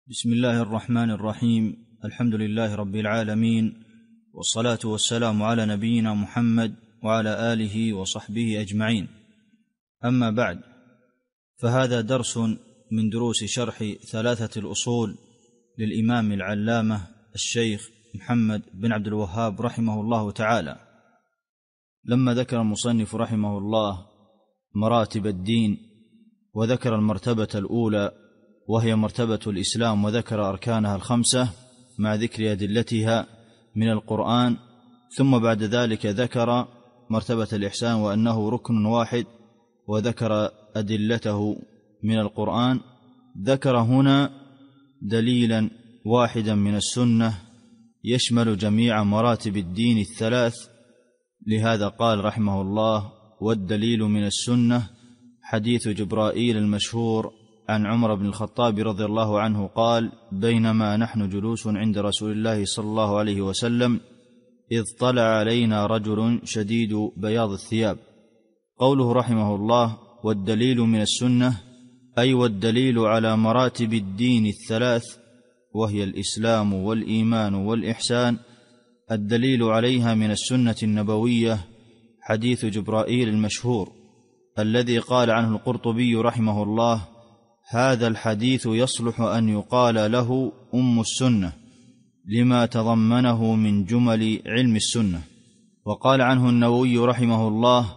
بسم الله الرحمن الرحيم. الحمد لله رب العالمين، والصلاة والسلام على نبينا محمد وعلى آله وصحبه أجمعين. أما بعد، فهذا درس من دروس شرح ثلاثة الأصول للإمام العلامة الشيخ محمد بن عبد الوهاب رحمه الله تعالى. لما ذكر المصنف رحمه الله مراتب الدين، وذكر المرتبة الأولى وهي مرتبة الإسلام، وذكر أركانها الخمسة مع ذكر أدلتها من القرآن، ثم بعد ذلك ذكر مرتبة الإحسان وأنه ركن واحد، وذكر أدلته من القرآن. ذكر هنا دليلا واحدا من السنة يشمل جميع مراتب الدين الثلاث، لهذا قال رحمه الله: والدليل من السنة حديث جبرائيل المشهور عن عمر بن الخطاب رضي الله عنه قال: بينما نحن جلوس عند رسول الله صلى الله عليه وسلم إذ طلع علينا رجل شديد بياض الثياب. قوله رحمه الله: والدليل من السنة، أي والدليل على مراتب الدين الثلاث، وهي الإسلام والإيمان والإحسان. الدليل عليها من السنة النبوية حديث جبرائيل المشهور الذي قال عنه القرطبي رحمه الله: هذا الحديث يصلح أن يقال له أم السنة لما تضمنه من جمل علم السنة. وقال عنه النووي رحمه الله: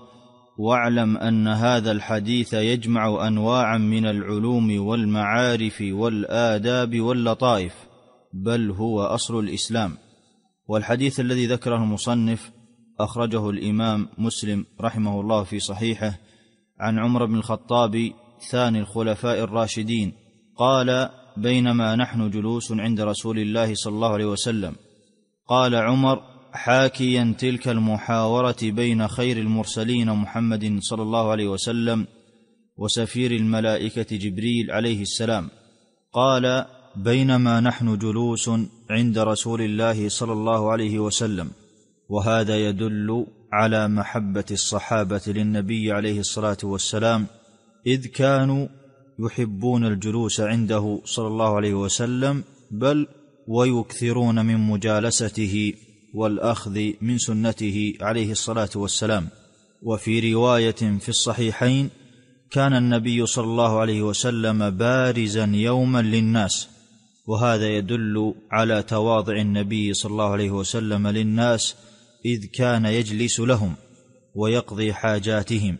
واعلم أن هذا الحديث يجمع أنواعا من العلوم والمعارف والآداب واللطائف، بل هو أصل الإسلام. والحديث الذي ذكره المصنف أخرجه الإمام مسلم رحمه الله في صحيحه عن عمر بن الخطاب ثاني الخلفاء الراشدين قال: بينما نحن جلوس عند رسول الله صلى الله عليه وسلم. قال عمر حاكيا تلك المحاورة بين خير المرسلين محمد صلى الله عليه وسلم وسفير الملائكة جبريل عليه السلام، قال: بينما نحن جلوس عند رسول الله صلى الله عليه وسلم. وهذا يدل على محبة الصحابة للنبي عليه الصلاة والسلام، إذ كانوا يحبون الجلوس عنده صلى الله عليه وسلم، بل ويكثرون من مجالسته والأخذ من سنته عليه الصلاة والسلام. وفي رواية في الصحيحين: كان النبي صلى الله عليه وسلم بارزا يوما للناس. وهذا يدل على تواضع النبي صلى الله عليه وسلم للناس، إذ كان يجلس لهم ويقضي حاجاتهم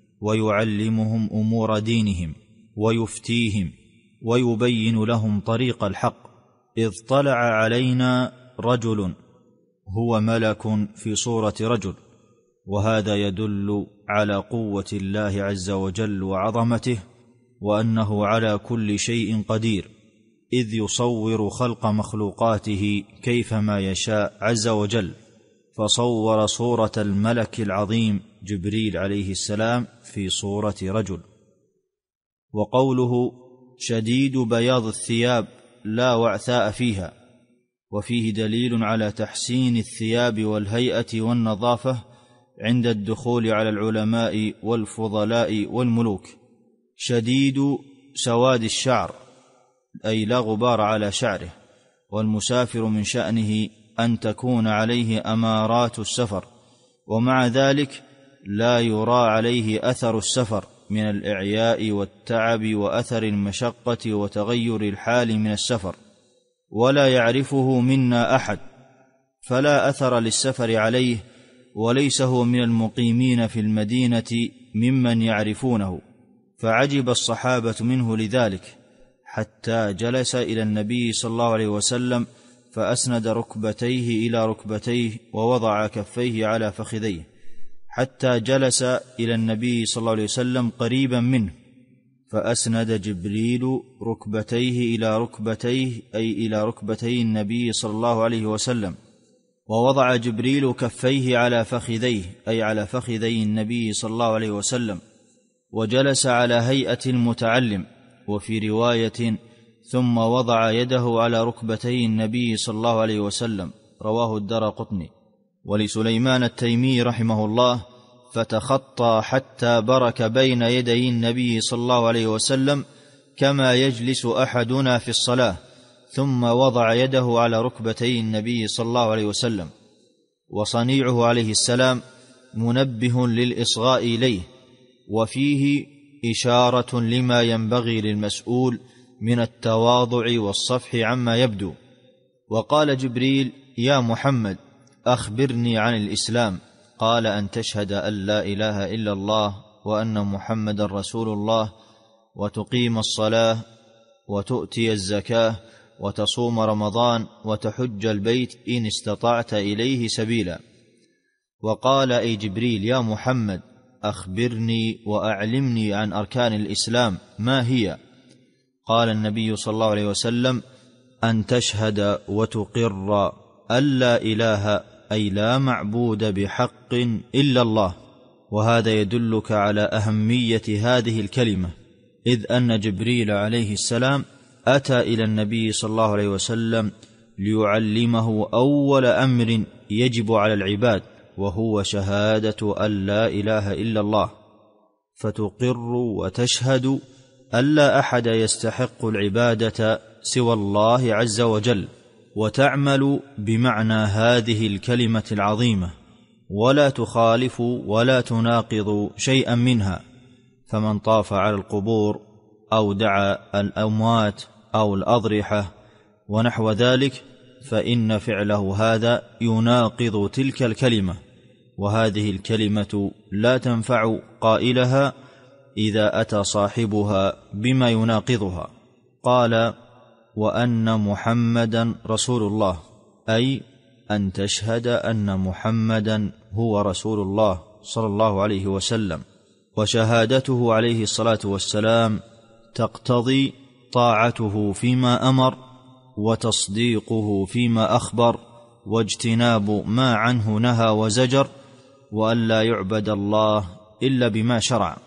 ويعلمهم أمور دينهم ويفتيهم ويبين لهم طريق الحق. إذ طلع علينا رجل، هو ملك في صورة رجل. وهذا يدل على قوة الله عز وجل وعظمته، وأنه على كل شيء قدير، إذ يصور خلق مخلوقاته كيفما يشاء عز وجل. فصور صورة الملك العظيم جبريل عليه السلام في صورة رجل. وقوله شديد بياض الثياب لا وعثاء فيها، وفيه دليل على تحسين الثياب والهيئة والنظافة عند الدخول على العلماء والفضلاء والملوك. شديد سواد الشعر، أي لا غبار على شعره. والمسافر من شأنه أن تكون عليه أمارات السفر، ومع ذلك لا يرى عليه أثر السفر من الإعياء والتعب وأثر المشقة وتغير الحال من السفر، ولا يعرفه منا أحد، فلا أثر للسفر عليه، وليس هو من المقيمين في المدينة ممن يعرفونه. فعجب الصحابة منه لذلك، حتى جلس إلى النبي صلى الله عليه وسلم فأسند ركبتيه إلى ركبتيه ووضع كفيه على فخذيه، حتى جلس إلى النبي صلى الله عليه وسلم قريبا منه، فأسند جبريل ركبتيه إلى ركبتيه، أي إلى ركبتي النبي صلى الله عليه وسلم، ووضع جبريل كفيه على فخذيه، أي على فخذي النبي صلى الله عليه وسلم، وجلس على هيئة المتعلم. وفي رواية: ثم وضع يده على ركبتي النبي صلى الله عليه وسلم، رواه الدارقطني. ولسليمان التيمي رحمه الله: فتخطى حتى برك بين يدي النبي صلى الله عليه وسلم كما يجلس أحدنا في الصلاة، ثم وضع يده على ركبتي النبي صلى الله عليه وسلم، وصنيعه عليه السلام منبه للإصغاء إليه، وفيه إشارة لما ينبغي للمسؤول من التواضع والصفح عما يبدو. وقال جبريل: يا محمد أخبرني عن الإسلام. قال: أن تشهد أن لا إله إلا الله وأن محمدا رسول الله، وتقيم الصلاة، وتؤتي الزكاة، وتصوم رمضان، وتحج البيت إن استطعت إليه سبيلا. وقال: أي جبريل يا محمد أخبرني وأعلمني عن أركان الإسلام، ما هي؟ قال النبي صلى الله عليه وسلم: أن تشهد وتقر أن لا إله، أي لا معبود بحق إلا الله. وهذا يدلك على أهمية هذه الكلمة، إذ أن جبريل عليه السلام أتى إلى النبي صلى الله عليه وسلم ليعلمه أول أمر يجب على العباد، وهو شهادة أن لا إله إلا الله، فتقر وتشهد أن لا أحد يستحق العبادة سوى الله عز وجل، وتعمل بمعنى هذه الكلمة العظيمة، ولا تخالف ولا تناقض شيئا منها. فمن طاف على القبور أو دعا الأموات أو الأضرحة ونحو ذلك، فإن فعله هذا يناقض تلك الكلمة، وهذه الكلمة لا تنفع قائلها إذا أتى صاحبها بما يناقضها. قال: وأن محمدا رسول الله، أي أن تشهد أن محمدا هو رسول الله صلى الله عليه وسلم. وشهادته عليه الصلاة والسلام تقتضي طاعته فيما أمر، وتصديقه فيما أخبر، واجتناب ما عنه نهى وزجر، وأن لا يعبد الله إلا بما شرع.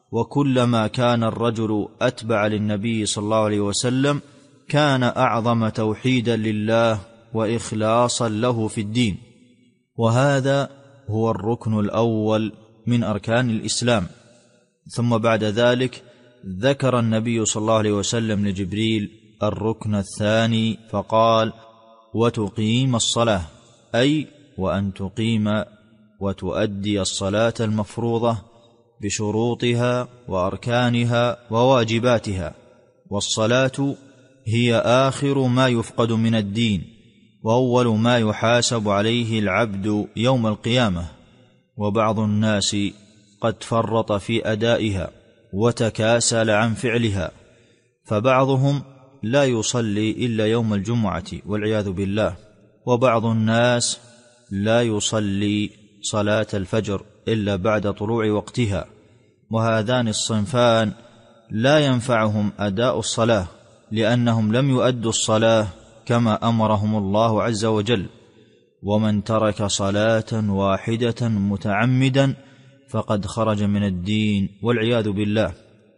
وكلما كان الرجل أتبع للنبي صلى الله عليه وسلم كان أعظم توحيدا لله وإخلاصا له في الدين. وهذا هو الركن الأول من أركان الإسلام. ثم بعد ذلك ذكر النبي صلى الله عليه وسلم لجبريل الركن الثاني فقال: وتقيم الصلاة، أي وأن تقيم وتؤدي الصلاة المفروضة بشروطها وأركانها وواجباتها. والصلاة هي آخر ما يفقد من الدين، وأول ما يحاسب عليه العبد يوم القيامة. وبعض الناس قد فرط في أدائها وتكاسل عن فعلها، فبعضهم لا يصلي إلا يوم الجمعة والعياذ بالله، وبعض الناس لا يصلي صلاة الفجر إلا بعد طلوع وقتها. وهذان الصنفان لا ينفعهم أداء الصلاة، لأنهم لم يؤدوا الصلاة كما أمرهم الله عز وجل. ومن ترك صلاة واحدة متعمدا فقد خرج من الدين والعياذ بالله.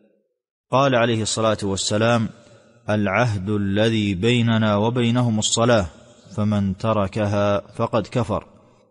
قال عليه الصلاة والسلام: العهد الذي بيننا وبينهم الصلاة، فمن تركها فقد كفر.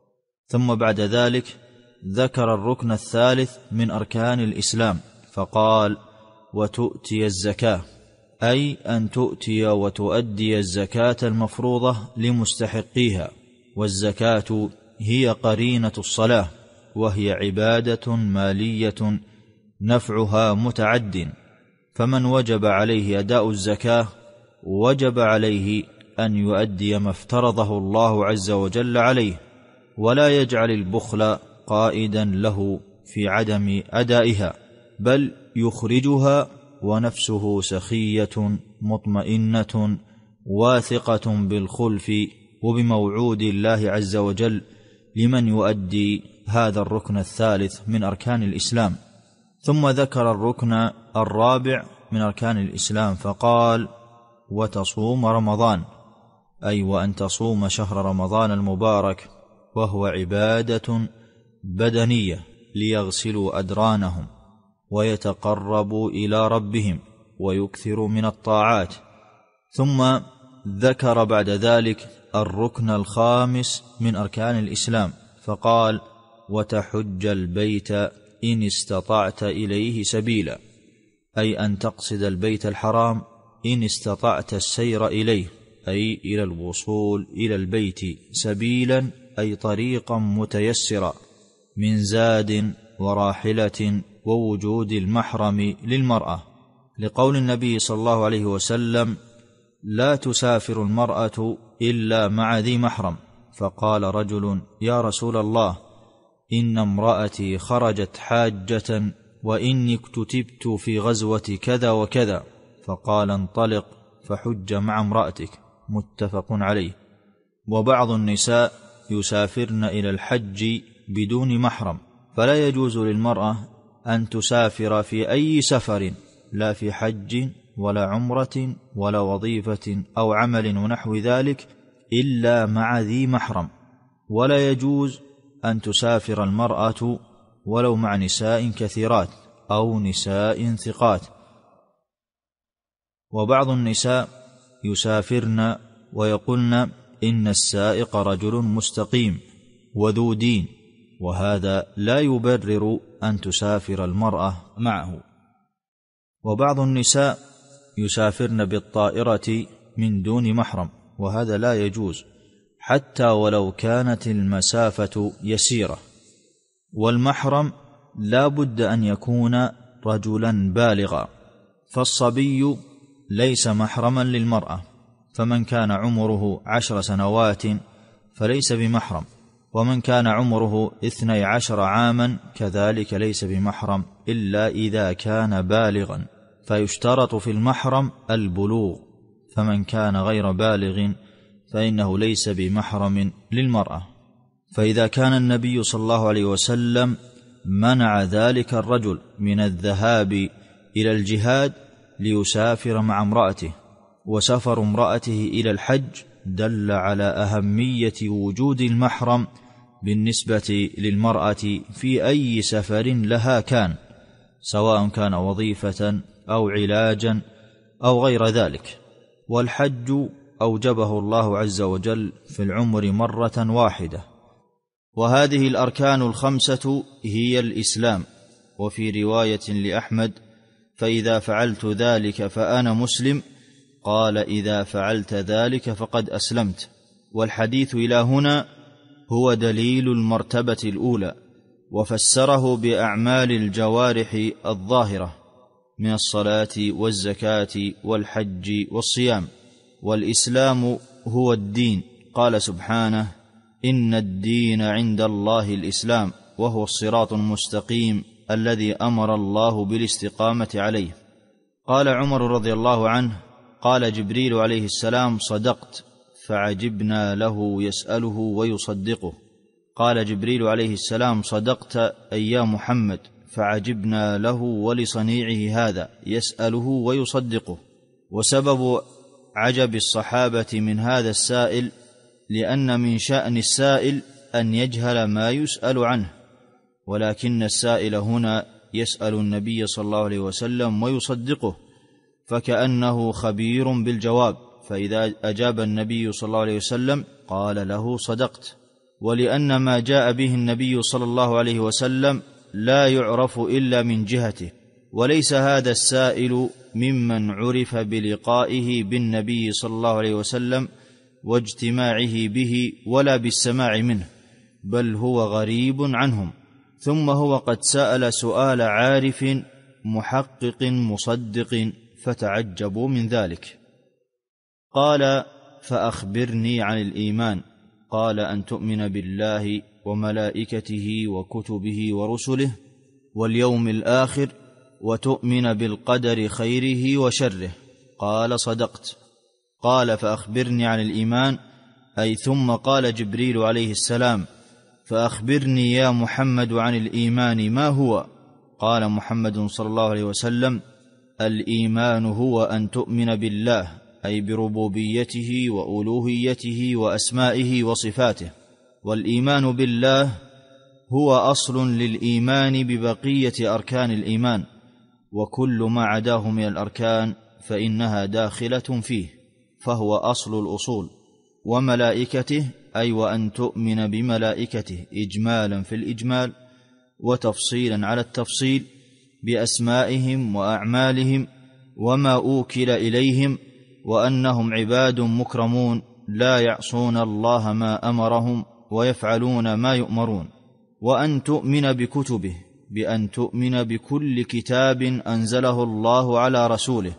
ثم بعد ذلك ذكر الركن الثالث من أركان الإسلام فقال: وتؤتي الزكاة، أي أن تؤتي وتؤدي الزكاة المفروضة لمستحقيها. والزكاة هي قرينة الصلاة، وهي عبادة مالية نفعها متعد، فمن وجب عليه أداء الزكاة وجب عليه أن يؤدي ما افترضه الله عز وجل عليه، ولا يجعل البخل قائدا له في عدم أدائها، بل يخرجها ونفسه سخية مطمئنة واثقة بالخلف وبموعود الله عز وجل لمن يؤدي هذا الركن الثالث من أركان الإسلام. ثم ذكر الركن الرابع من أركان الإسلام فقال: وتصوم رمضان، أي وأن تصوم شهر رمضان المبارك، وهو عبادة بدنية ليغسلوا أدرانهم ويتقربوا إلى ربهم ويكثروا من الطاعات. ثم ذكر بعد ذلك الركن الخامس من أركان الإسلام فقال: وتحج البيت إن استطعت إليه سبيلا، أي أن تقصد البيت الحرام إن استطعت السير إليه، أي إلى الوصول إلى البيت، سبيلا أي طريقا متيسرا، من زاد وراحلة ووجود المحرم للمرأة، لقول النبي صلى الله عليه وسلم: لا تسافر المرأة إلا مع ذي محرم. فقال رجل: يا رسول الله، إن امرأتي خرجت حاجة وإني اكتتبت في غزوة كذا وكذا. فقال: انطلق فحج مع امرأتك. متفق عليه. وبعض النساء يسافرن إلى الحج بدون محرم، فلا يجوز للمرأة أن تسافر في أي سفر، لا في حج ولا عمرة ولا وظيفة أو عمل ونحو ذلك، إلا مع ذي محرم. ولا يجوز أن تسافر المرأة ولو مع نساء كثيرات أو نساء ثقات. وبعض النساء يسافرن ويقولن: إن السائق رجل مستقيم وذو دين، وهذا لا يبرر أن تسافر المرأة معه. وبعض النساء يسافرن بالطائرة من دون محرم، وهذا لا يجوز حتى ولو كانت المسافة يسيرة. والمحرم لا بد أن يكون رجلا بالغا، فالصبي ليس محرما للمرأة، فمن كان عمره 10 سنوات فليس بمحرم، ومن كان عمره 12 عاما كذلك ليس بمحرم إلا إذا كان بالغا، فيشترط في المحرم البلوغ، فمن كان غير بالغ فإنه ليس بمحرم للمرأة. فإذا كان النبي صلى الله عليه وسلم منع ذلك الرجل من الذهاب إلى الجهاد ليسافر مع امرأته، وسفر امرأته إلى الحج دل على أهمية وجود المحرم بالنسبة للمرأة في أي سفر لها كان، سواء كان وظيفة أو علاجا أو غير ذلك. والحج أوجبه الله عز وجل في العمر مرة واحدة، وهذه الأركان الخمسة هي الإسلام. وفي رواية لأحمد: فإذا فعلت ذلك فأنا مسلم، قال: إذا فعلت ذلك فقد أسلمت. والحديث إلى هنا هو دليل المرتبة الأولى، وفسره بأعمال الجوارح الظاهرة من الصلاة والزكاة والحج والصيام. والإسلام هو الدين، قال سبحانه: إن الدين عند الله الإسلام، وهو الصراط المستقيم الذي أمر الله بالاستقامة عليه. قال عمر رضي الله عنه: قال جبريل عليه السلام: صدقت، فعجبنا له يسأله ويصدقه. قال جبريل عليه السلام: صدقت أي يا محمد، فعجبنا له ولصنيعه هذا يسأله ويصدقه. وسبب عجب الصحابة من هذا السائل لأن من شأن السائل أن يجهل ما يسأل عنه، ولكن السائل هنا يسأل النبي صلى الله عليه وسلم ويصدقه، فكأنه خبير بالجواب، فإذا أجاب النبي صلى الله عليه وسلم قال له: صدقت. ولأن ما جاء به النبي صلى الله عليه وسلم لا يعرف إلا من جهته، وليس هذا السائل ممن عرف بلقائه بالنبي صلى الله عليه وسلم واجتماعه به ولا بالسماع منه، بل هو غريب عنهم. ثم هو قد سأل سؤال عارف محقق مصدق، فتعجبوا من ذلك. قال: فأخبرني عن الإيمان. قال: أن تؤمن بالله وملائكته وكتبه ورسله واليوم الآخر، وتؤمن بالقدر خيره وشره. قال: صدقت. قال: فأخبرني عن الإيمان، أي ثم قال جبريل عليه السلام: فأخبرني يا محمد عن الإيمان ما هو؟ قال محمد صلى الله عليه وسلم: الإيمان هو أن تؤمن بالله، أي بربوبيته وألوهيته وأسمائه وصفاته. والإيمان بالله هو أصل للإيمان ببقية أركان الإيمان، وكل ما عداه من الأركان فإنها داخلة فيه، فهو أصل الأصول. وملائكته، أي وأن تؤمن بملائكته إجمالا في الإجمال وتفصيلا على التفصيل، بأسمائهم وأعمالهم وما أوكل إليهم وأنهم عباد مكرمون لا يعصون الله ما أمرهم ويفعلون ما يؤمرون. وأن تؤمن بكتبه، بأن تؤمن بكل كتاب أنزله الله على رسوله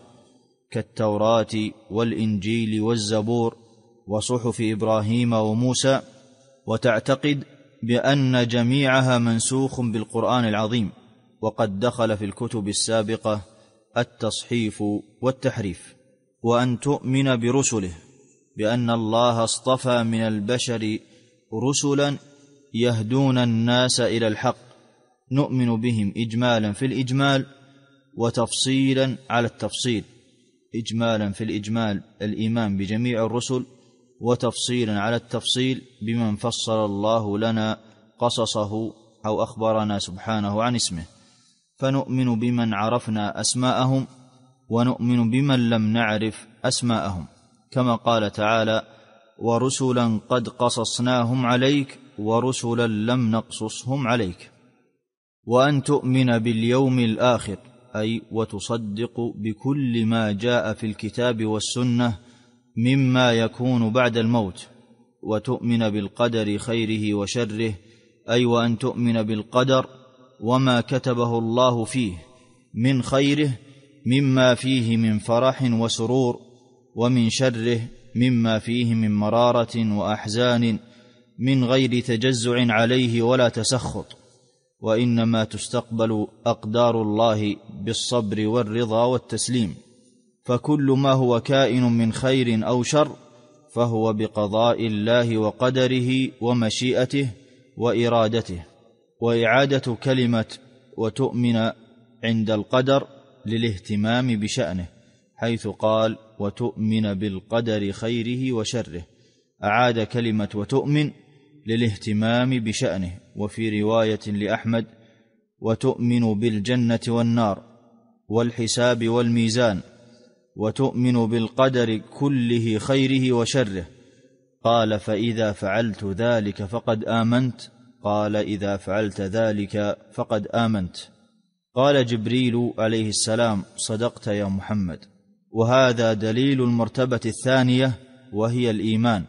كالتوراة والإنجيل والزبور وصحف إبراهيم وموسى، وتعتقد بأن جميعها منسوخ بالقرآن العظيم، وقد دخل في الكتب السابقة التصحيف والتحريف. وأن تؤمن برسله، بأن الله اصطفى من البشر رسلا يهدون الناس إلى الحق، نؤمن بهم إجمالا في الإجمال وتفصيلا على التفصيل. إجمالا في الإجمال الإيمان بجميع الرسل، وتفصيلا على التفصيل بمن فصل الله لنا قصصه أو أخبرنا سبحانه عن اسمه. فنؤمن بمن عرفنا أسماءهم، ونؤمن بمن لم نعرف أسماءهم، كما قال تعالى: ورسلا قد قصصناهم عليك ورسلا لم نقصصهم عليك. وأن تؤمن باليوم الآخر، أي وتصدق بكل ما جاء في الكتاب والسنة مما يكون بعد الموت. وتؤمن بالقدر خيره وشره، أي وأن تؤمن بالقدر وما كتبه الله فيه من خيره مما فيه من فرح وسرور، ومن شره مما فيه من مرارة وأحزان، من غير تجزع عليه ولا تسخط، وإنما تستقبل أقدار الله بالصبر والرضا والتسليم. فكل ما هو كائن من خير أو شر فهو بقضاء الله وقدره ومشيئته وإرادته. وإعادة كلمة وتؤمن عند القدر للاهتمام بشأنه، حيث قال: وتؤمن بالقدر خيره وشره، أعاد كلمة وتؤمن للاهتمام بشأنه. وفي رواية لأحمد: وتؤمن بالجنة والنار والحساب والميزان، وتؤمن بالقدر كله خيره وشره. قال: فإذا فعلت ذلك فقد آمنت. قال: إذا فعلت ذلك فقد آمنت. قال جبريل عليه السلام: صدقت يا محمد. وهذا دليل المرتبة الثانية، وهي الإيمان،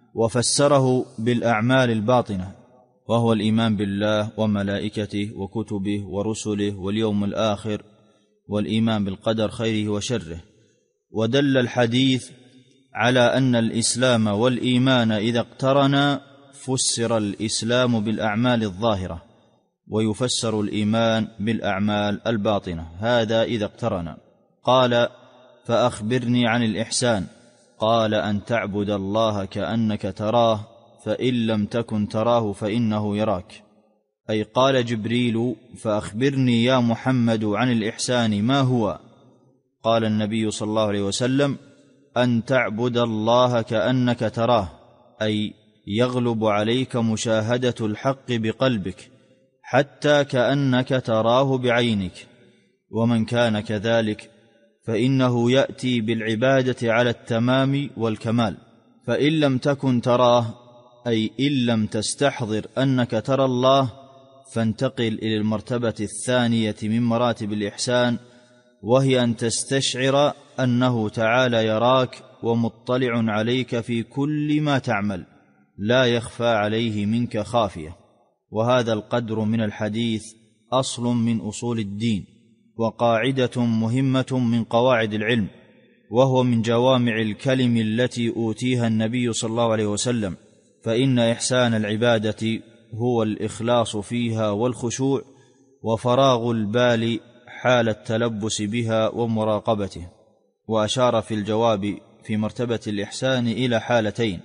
وفسره بالأعمال الباطنة، وهو الإيمان بالله وملائكته وكتبه ورسله واليوم الآخر، والإيمان بالقدر خيره وشره. ودل الحديث على أن الإسلام والإيمان إذا اقترنا فسر الإسلام بالأعمال الظاهرة، ويفسر الإيمان بالأعمال الباطنة، هذا إذا اقترنا. قال: فأخبرني عن الإحسان. قال: أن تعبد الله كأنك تراه، فإن لم تكن تراه فإنه يراك. أي قال جبريل: فأخبرني يا محمد عن الإحسان ما هو؟ قال النبي صلى الله عليه وسلم: أن تعبد الله كأنك تراه، أي يغلب عليك مشاهدة الحق بقلبك حتى كأنك تراه بعينك. ومن كان كذلك فإنه يأتي بالعبادة على التمام والكمال. فإن لم تكن تراه، أي إن لم تستحضر أنك ترى الله، فانتقل إلى المرتبة الثانية من مراتب الإحسان، وهي أن تستشعر أنه تعالى يراك ومطلع عليك في كل ما تعمل، لا يخفى عليه منك خافية. وهذا القدر من الحديث أصل من أصول الدين، وقاعدة مهمة من قواعد العلم، وهو من جوامع الكلم التي أوتيها النبي صلى الله عليه وسلم. فإن إحسان العبادة هو الإخلاص فيها والخشوع وفراغ البال حال التلبس بها ومراقبته. وأشار في الجواب في مرتبة الإحسان إلى حالتين: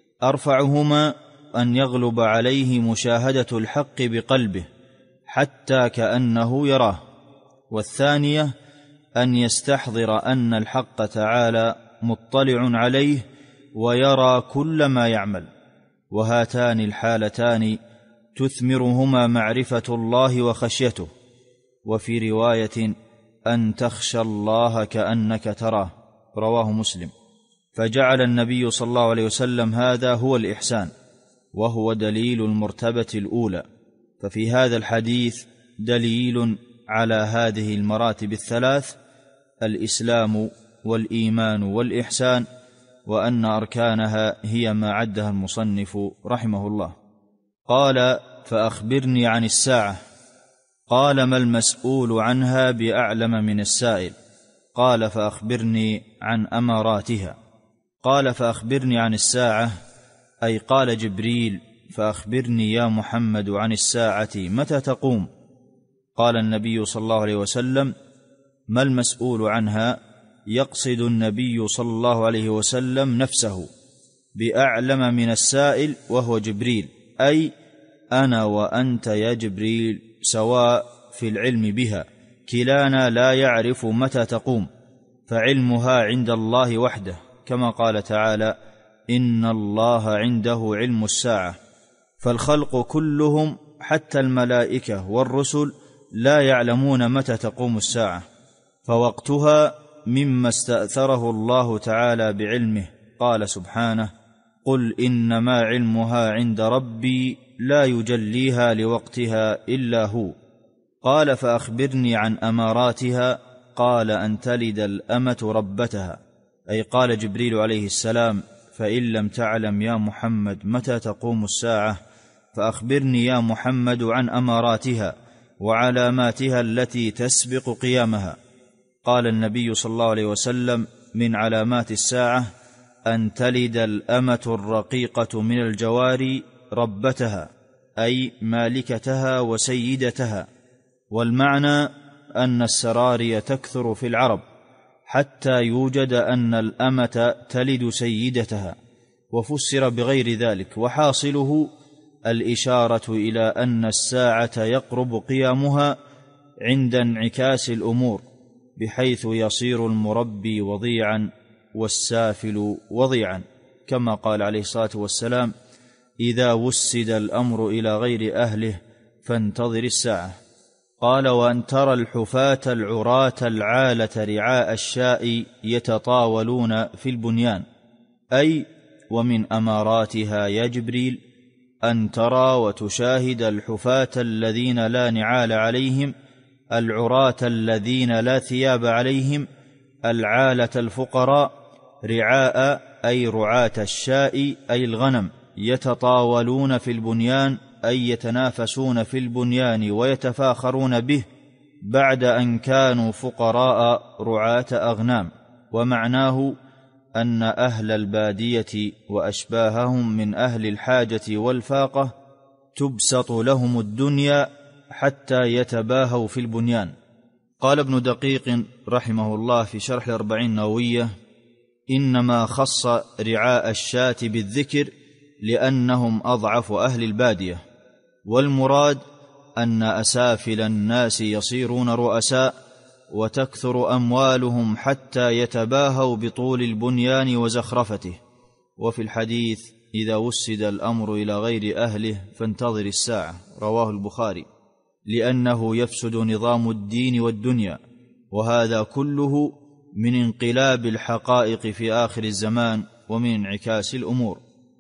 أرفعهما أن يغلب عليه مشاهدة الحق بقلبه حتى كأنه يراه، والثانية أن يستحضر أن الحق تعالى مطلع عليه ويرى كل ما يعمل. وهاتان الحالتان تثمرهما معرفة الله وخشيته. وفي رواية: أن تخشى الله كأنك تراه، رواه مسلم. فجعل النبي صلى الله عليه وسلم هذا هو الإحسان، وهو دليل المرتبة الأولى. ففي هذا الحديث دليل على هذه المراتب الثلاث: الإسلام والإيمان والإحسان، وأن أركانها هي ما عدها المصنف رحمه الله. قال: فأخبرني عن الساعة. قال: ما المسؤول عنها بأعلم من السائل. قال: فأخبرني عن أماراتها. قال: فأخبرني عن الساعة، أي قال جبريل: فأخبرني يا محمد عن الساعة متى تقوم؟ قال النبي صلى الله عليه وسلم: ما المسؤول عنها، يقصد النبي صلى الله عليه وسلم نفسه بأعلم من السائل وهو جبريل، أي أنا وأنت يا جبريل سواء في العلم بها، كلانا لا يعرف متى تقوم، فعلمها عند الله وحده، كما قال تعالى: إن الله عنده علم الساعة. فالخلق كلهم حتى الملائكة والرسل لا يعلمون متى تقوم الساعة، فوقتها مما استأثره الله تعالى بعلمه. قال سبحانه: قل إنما علمها عند ربي لا يجليها لوقتها إلا هو. قال: فأخبرني عن أماراتها. قال: أن تلد الأمة ربتها، أي قال جبريل عليه السلام: فإن لم تعلم يا محمد متى تقوم الساعة فأخبرني يا محمد عن أماراتها وعلاماتها التي تسبق قيامها. قال النبي صلى الله عليه وسلم: من علامات الساعة أن تلد الأمة الرقيقة من الجواري ربتها، أي مالكتها وسيدتها. والمعنى أن السراري تكثر في العرب حتى يوجد أن الأمة تلد سيدتها، وفسر بغير ذلك، وحاصله الإشارة إلى أن الساعة يقرب قيامها عند انعكاس الأمور، بحيث يصير المربي وضيعا والسافل وضيعا، كما قال عليه الصلاة والسلام: إذا وسد الأمر إلى غير أهله فانتظر الساعة. قال: وأن ترى الحفاة العراة العالة رعاء الشاء يتطاولون في البنيان، أي ومن أماراتها يا جبريل أن ترى وتشاهد الحفاة الذين لا نعال عليهم، العراة الذين لا ثياب عليهم، العالة الفقراء، رعاء أي رعاة الشاء أي الغنم، يتطاولون في البنيان أي يتنافسون في البنيان ويتفاخرون به، بعد أن كانوا فقراء رعاة أغنام. ومعناه أن أهل البادية وأشباههم من أهل الحاجة والفاقة تبسط لهم الدنيا حتى يتباهوا في البنيان. قال ابن دقيق رحمه الله في شرح الأربعين النووية: إنما خص رعاء الشاة بالذكر لأنهم أضعف أهل البادية، والمراد أن أسافل الناس يصيرون رؤساء وتكثر أموالهم حتى يتباهوا بطول البنيان وزخرفته. وفي الحديث: إذا وسد الأمر إلى غير أهله فانتظر الساعة، رواه البخاري، لأنه يفسد نظام الدين والدنيا، وهذا كله من انقلاب الحقائق في آخر الزمان ومن انعكاس الأمور.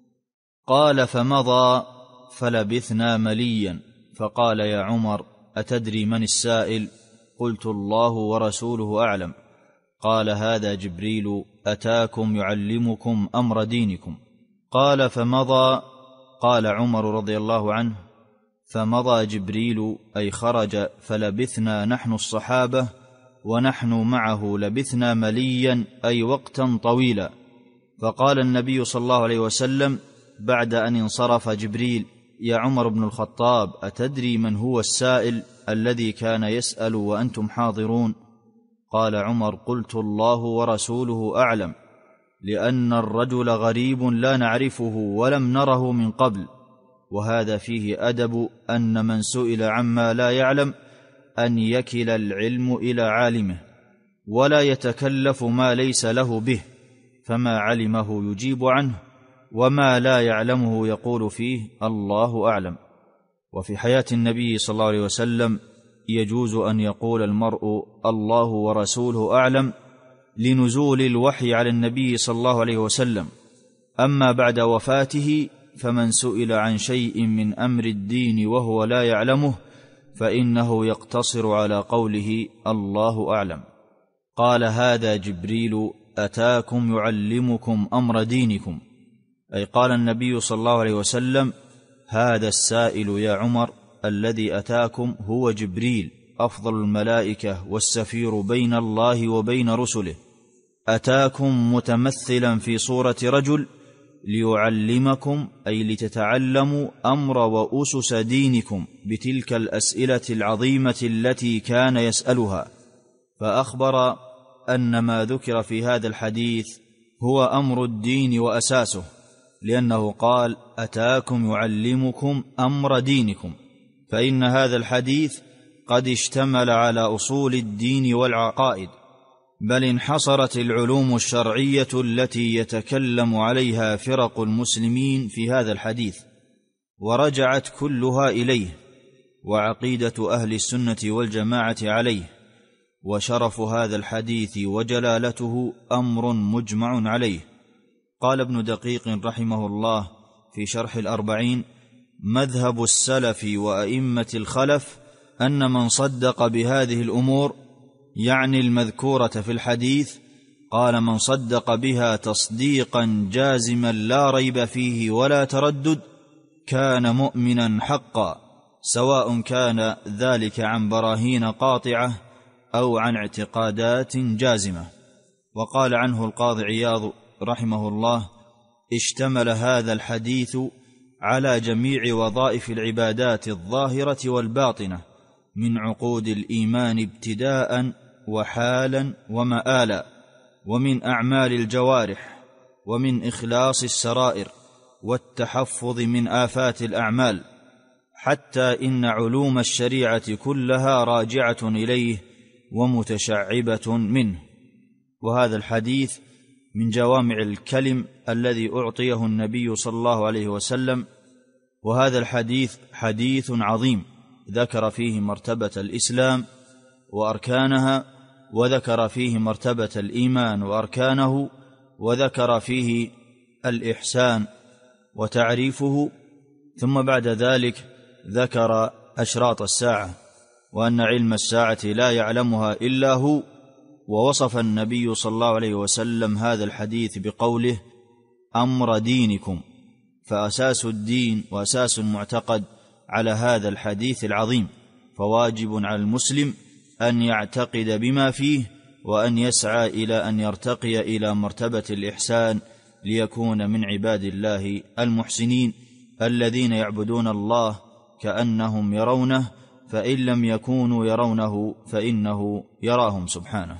قال: فمضى فلبثنا مليا، فقال: يا عمر أتدري من السائل؟ قلت: الله ورسوله أعلم. قال: هذا جبريل أتاكم يعلمكم أمر دينكم. قال: فمضى. قال عمر رضي الله عنه: فمضى جبريل أي خرج، فلبثنا نحن الصحابة ونحن معه لبثنا مليا أي وقتا طويلا. فقال النبي صلى الله عليه وسلم بعد أن انصرف جبريل: يا عمر بن الخطاب أتدري من هو السائل الذي كان يسأل وأنتم حاضرون؟ قال عمر: قلت: الله ورسوله أعلم، لأن الرجل غريب لا نعرفه ولم نره من قبل. وهذا فيه أدب أن من سئل عما لا يعلم أن يكل العلم إلى عالمه، ولا يتكلف ما ليس له به، فما علمه يجيب عنه، وما لا يعلمه يقول فيه الله أعلم. وفي حياة النبي صلى الله عليه وسلم يجوز أن يقول المرء الله ورسوله أعلم لنزول الوحي على النبي صلى الله عليه وسلم. أما بعد وفاته فمن سئل عن شيء من أمر الدين وهو لا يعلمه فإنه يقتصر على قوله الله أعلم. قال: هذا جبريل أتاكم يعلمكم أمر دينكم. أي قال النبي صلى الله عليه وسلم: هذا السائل يا عمر الذي أتاكم هو جبريل، أفضل الملائكة والسفير بين الله وبين رسله، أتاكم متمثلا في صورة رجل ليعلمكم، أي لتتعلموا أمر وأسس دينكم بتلك الأسئلة العظيمة التي كان يسألها. فأخبر أن ما ذكر في هذا الحديث هو أمر الدين وأساسه، لأنه قال: أتاكم يعلمكم أمر دينكم، فإن هذا الحديث قد اشتمل على أصول الدين والعقائد، بل انحصرت العلوم الشرعية التي يتكلم عليها فرق المسلمين في هذا الحديث، ورجعت كلها إليه، وعقيدة أهل السنة والجماعة عليه، وشرف هذا الحديث وجلالته أمر مجمع عليه. قال ابن دقيق رحمه الله في شرح الأربعين: مذهب السلف وأئمة الخلف أن من صدق بهذه الأمور، يعني المذكورة في الحديث، قال: من صدق بها تصديقا جازما لا ريب فيه ولا تردد كان مؤمنا حقا، سواء كان ذلك عن براهين قاطعة أو عن اعتقادات جازمة. وقال عنه القاضي عياض رحمه الله: اشتمل هذا الحديث على جميع وظائف العبادات الظاهرة والباطنة من عقود الإيمان ابتداء وحالا ومآلا، ومن أعمال الجوارح، ومن إخلاص السرائر والتحفظ من آفات الأعمال، حتى إن علوم الشريعة كلها راجعة إليه ومتشعبة منه. وهذا الحديث من جوامع الكلم الذي أعطيه النبي صلى الله عليه وسلم، وهذا الحديث حديث عظيم، ذكر فيه مرتبة الإسلام وأركانها، وذكر فيه مرتبة الإيمان وأركانه، وذكر فيه الإحسان وتعريفه، ثم بعد ذلك ذكر أشراط الساعة، وأن علم الساعة لا يعلمها إلا هو. ووصف النبي صلى الله عليه وسلم هذا الحديث بقوله: أمر دينكم، فأساس الدين وأساس المعتقد على هذا الحديث العظيم، فواجب على المسلم أن يعتقد بما فيه، وأن يسعى إلى أن يرتقي إلى مرتبة الإحسان، ليكون من عباد الله المحسنين الذين يعبدون الله كأنهم يرونه، فإن لم يكونوا يرونه فإنه يراهم سبحانه.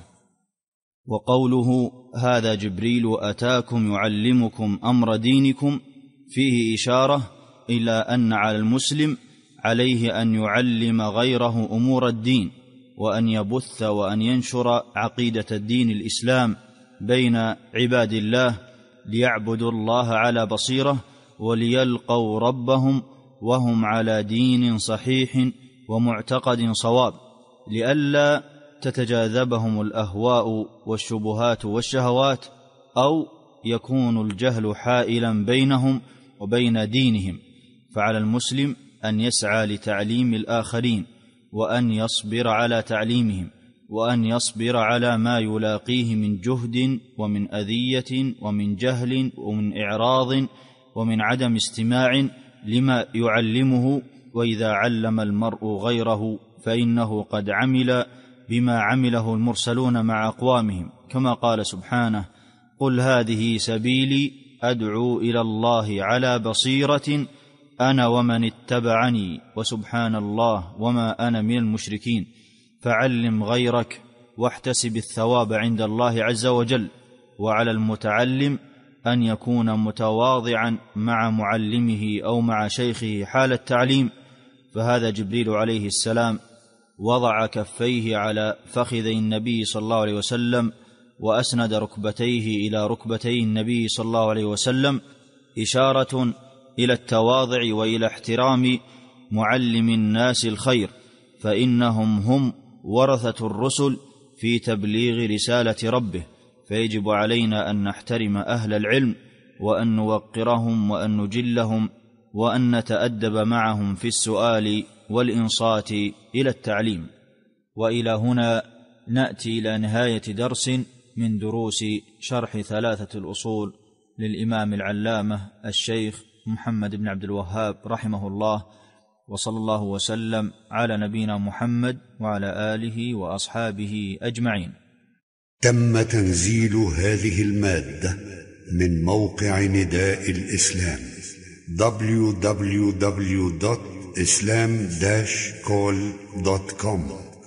وقوله: هذا جبريل أتاكم يعلمكم أمر دينكم، فيه إشارة إلى أن على المسلم عليه أن يعلم غيره أمور الدين، وأن يبث وأن ينشر عقيدة الدين الإسلام بين عباد الله، ليعبدوا الله على بصيرة، وليلقوا ربهم وهم على دين صحيح ومعتقد صواب، لئلا تتجاذبهم الأهواء والشبهات والشهوات، أو يكون الجهل حائلا بينهم وبين دينهم. فعلى المسلم أن يسعى لتعليم الآخرين، وأن يصبر على تعليمهم، وأن يصبر على ما يلاقيه من جهد ومن أذية ومن جهل ومن إعراض ومن عدم استماع لما يعلمه. وإذا علم المرء غيره فإنه قد عمل بما عمله المرسلون مع أقوامهم، كما قال سبحانه: قل هذه سبيلي أدعو إلى الله على بصيرة أنا ومن اتبعني وسبحان الله وما أنا من المشركين. فعلم غيرك واحتسب الثواب عند الله عز وجل. وعلى المتعلم أن يكون متواضعا مع معلمه أو مع شيخه حال التعليم. فهذا جبريل عليه السلام وضع كفيه على فخذي النبي صلى الله عليه وسلم، وأسند ركبتيه إلى ركبتي النبي صلى الله عليه وسلم، إشارة إلى التواضع وإلى احترام معلم الناس الخير، فإنهم هم ورثة الرسل في تبليغ رسالة ربه، فيجب علينا أن نحترم أهل العلم، وأن نوقرهم وأن نجلهم، وأن نتأدب معهم في السؤال والإنصات إلى التعليم. وإلى هنا نأتي إلى نهاية درس من دروس شرح ثلاثة الأصول للإمام العلامة الشيخ محمد بن عبد الوهاب رحمه الله، وصلى الله وسلم على نبينا محمد وعلى آله وأصحابه أجمعين. تم تنزيل هذه المادة من موقع نداء الإسلام www.islam-call.com